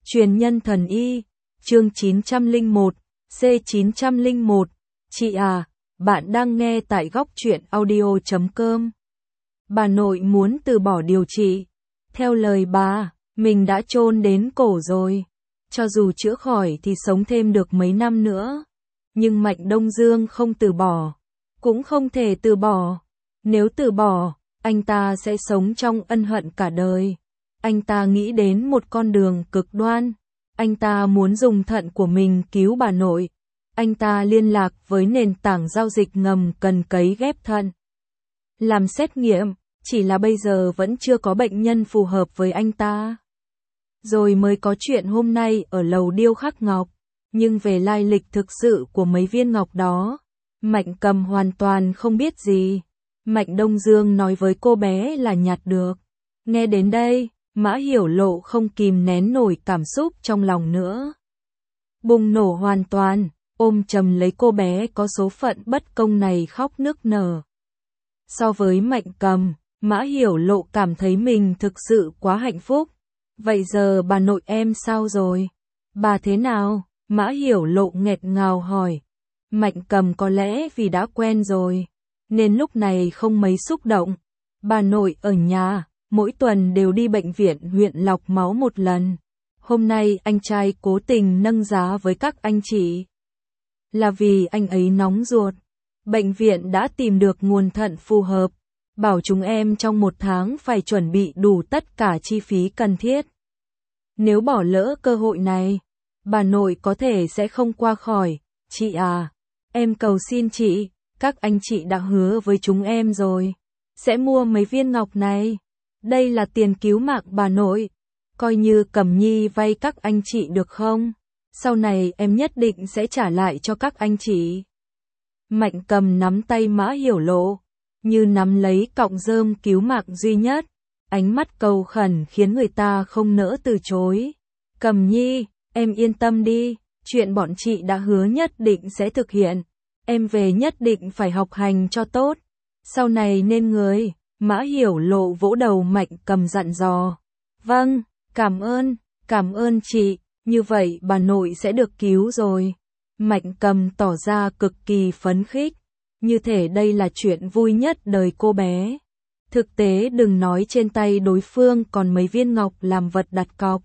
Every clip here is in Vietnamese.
Truyền nhân thần y, chương 901, C901. Chị à, bạn đang nghe tại góc truyện audio.com. Bà nội muốn từ bỏ điều trị. Theo lời bà, mình đã chôn đến cổ rồi. Cho dù chữa khỏi thì sống thêm được mấy năm nữa. Nhưng Mạnh Đông Dương không từ bỏ. Cũng không thể từ bỏ. Nếu từ bỏ, anh ta sẽ sống trong ân hận cả đời. Anh ta nghĩ đến một con đường cực đoan. Anh ta muốn dùng thận của mình cứu bà nội. Anh ta liên lạc với nền tảng giao dịch ngầm cần cấy ghép thận. Làm xét nghiệm, chỉ là bây giờ vẫn chưa có bệnh nhân phù hợp với anh ta. Rồi mới có chuyện hôm nay ở lầu điêu khắc ngọc. Nhưng về lai lịch thực sự của mấy viên ngọc đó, Mạnh Cầm hoàn toàn không biết gì. Mạnh Đông Dương nói với cô bé là nhặt được. Nghe đến đây, Mã Hiểu Lộ không kìm nén nổi cảm xúc trong lòng nữa. Bùng nổ hoàn toàn, ôm chầm lấy cô bé có số phận bất công này khóc nức nở. So với Mạnh Cầm, Mã Hiểu Lộ cảm thấy mình thực sự quá hạnh phúc. Vậy giờ bà nội em sao rồi? Bà thế nào? Mã Hiểu Lộ nghẹt ngào hỏi. Mạnh Cầm có lẽ vì đã quen rồi, nên lúc này không mấy xúc động. Bà nội ở nhà, mỗi tuần đều đi bệnh viện huyện lọc máu một lần. Hôm nay anh trai cố tình nâng giá với các anh chị. Là vì anh ấy nóng ruột. Bệnh viện đã tìm được nguồn thận phù hợp. Bảo chúng em trong 1 tháng phải chuẩn bị đủ tất cả chi phí cần thiết. Nếu bỏ lỡ cơ hội này, bà nội có thể sẽ không qua khỏi. Chị à, em cầu xin chị, các anh chị đã hứa với chúng em rồi. Sẽ mua mấy viên ngọc này. Đây là tiền cứu mạng bà nội. Coi như Cẩm Nhi vay các anh chị được không? Sau này em nhất định sẽ trả lại cho các anh chị. Mạnh Cầm nắm tay Mã Hiểu Lộ, như nắm lấy cọng rơm cứu mạng duy nhất. Ánh mắt cầu khẩn khiến người ta không nỡ từ chối. Cẩm Nhi, em yên tâm đi, chuyện bọn chị đã hứa nhất định sẽ thực hiện. Em về nhất định phải học hành cho tốt. Sau này nên người. Mã Hiểu Lộ vỗ đầu Mạnh Cầm dặn dò. Vâng, cảm ơn chị, như vậy bà nội sẽ được cứu rồi. Mạnh Cầm tỏ ra cực kỳ phấn khích, như thể đây là chuyện vui nhất đời cô bé. Thực tế đừng nói trên tay đối phương còn mấy viên ngọc làm vật đặt cọc.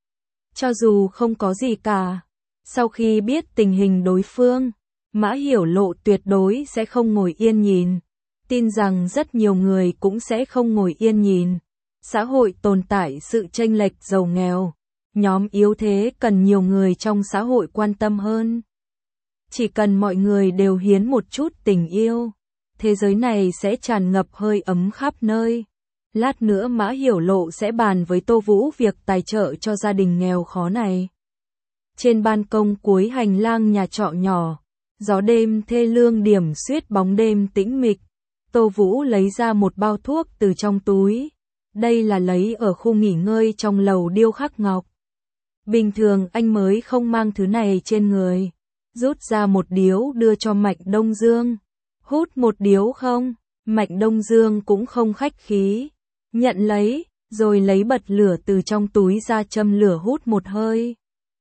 Cho dù không có gì cả, sau khi biết tình hình đối phương, Mã Hiểu Lộ tuyệt đối sẽ không ngồi yên nhìn. Tin rằng rất nhiều người cũng sẽ không ngồi yên nhìn. Xã hội tồn tại sự chênh lệch giàu nghèo. Nhóm yếu thế cần nhiều người trong xã hội quan tâm hơn. Chỉ cần mọi người đều hiến một chút tình yêu, thế giới này sẽ tràn ngập hơi ấm khắp nơi. Lát nữa Mã Hiểu Lộ sẽ bàn với Tô Vũ việc tài trợ cho gia đình nghèo khó này. Trên ban công cuối hành lang nhà trọ nhỏ, gió đêm thê lương điểm xuyết bóng đêm tĩnh mịch. Tô Vũ lấy ra một bao thuốc từ trong túi. Đây là lấy ở khu nghỉ ngơi trong lầu điêu khắc ngọc. Bình thường anh mới không mang thứ này trên người. Rút ra một điếu đưa cho Mạnh Đông Dương. Hút một điếu không? Mạnh Đông Dương cũng không khách khí. Nhận lấy, rồi lấy bật lửa từ trong túi ra châm lửa hút một hơi.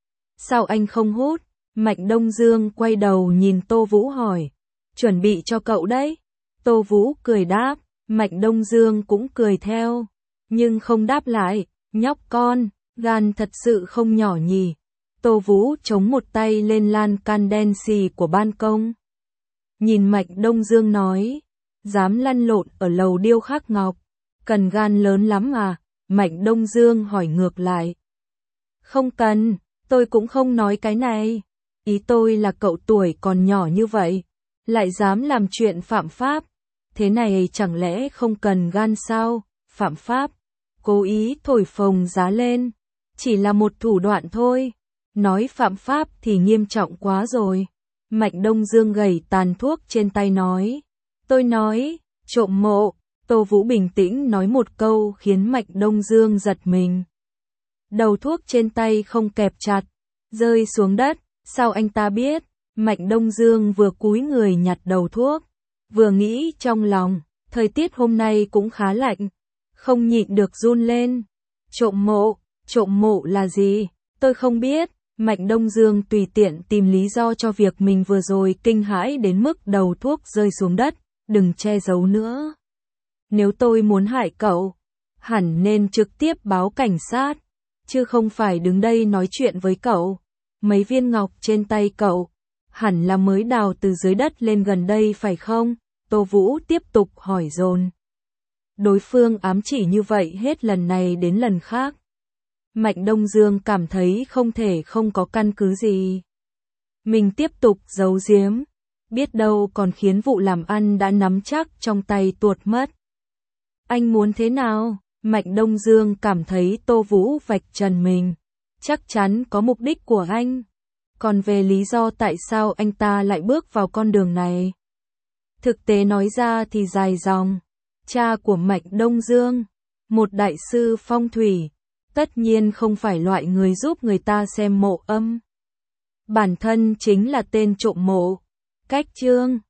Sao anh không hút? Mạnh Đông Dương quay đầu nhìn Tô Vũ hỏi. Chuẩn bị cho cậu đấy. Tô Vũ cười đáp, Mạnh Đông Dương cũng cười theo, nhưng không đáp lại. Nhóc con, gan thật sự không nhỏ nhỉ. Tô Vũ chống một tay lên lan can đen xì của ban công. Nhìn Mạnh Đông Dương nói, dám lăn lộn ở lầu điêu khắc ngọc, cần gan lớn lắm à? Mạnh Đông Dương hỏi ngược lại. Không cần, tôi cũng không nói cái này. Ý tôi là cậu tuổi còn nhỏ như vậy, lại dám làm chuyện phạm pháp. Thế này chẳng lẽ không cần gan sao? Phạm pháp, cố ý thổi phồng giá lên, chỉ là một thủ đoạn thôi. Nói phạm pháp thì nghiêm trọng quá rồi. Mạnh Đông Dương gẩy tàn thuốc trên tay nói. Tôi nói, trộm mộ. Tô Vũ bình tĩnh nói một câu khiến Mạnh Đông Dương giật mình. Đầu thuốc trên tay không kẹp chặt, rơi xuống đất. Sao anh ta biết? Mạnh Đông Dương vừa cúi người nhặt đầu thuốc, vừa nghĩ trong lòng, thời tiết hôm nay cũng khá lạnh, không nhịn được run lên. Trộm mộ là gì? Tôi không biết. Mạnh Đông Dương tùy tiện tìm lý do cho việc mình vừa rồi kinh hãi đến mức đầu thuốc rơi xuống đất, đừng che giấu nữa. Nếu tôi muốn hại cậu, hẳn nên trực tiếp báo cảnh sát, chứ không phải đứng đây nói chuyện với cậu. Mấy viên ngọc trên tay cậu, hẳn là mới đào từ dưới đất lên gần đây phải không? Tô Vũ tiếp tục hỏi dồn. Đối phương ám chỉ như vậy hết lần này đến lần khác. Mạnh Đông Dương cảm thấy không thể không có căn cứ gì. Mình tiếp tục giấu giếm, biết đâu còn khiến vụ làm ăn đã nắm chắc trong tay tuột mất. Anh muốn thế nào? Mạnh Đông Dương cảm thấy Tô Vũ vạch trần mình. Chắc chắn có mục đích của anh. Còn về lý do tại sao anh ta lại bước vào con đường này, thực tế nói ra thì dài dòng. Cha của Mạnh Đông Dương, một đại sư phong thủy, tất nhiên không phải loại người giúp người ta xem mộ âm. Bản thân chính là tên trộm mộ. Cách chương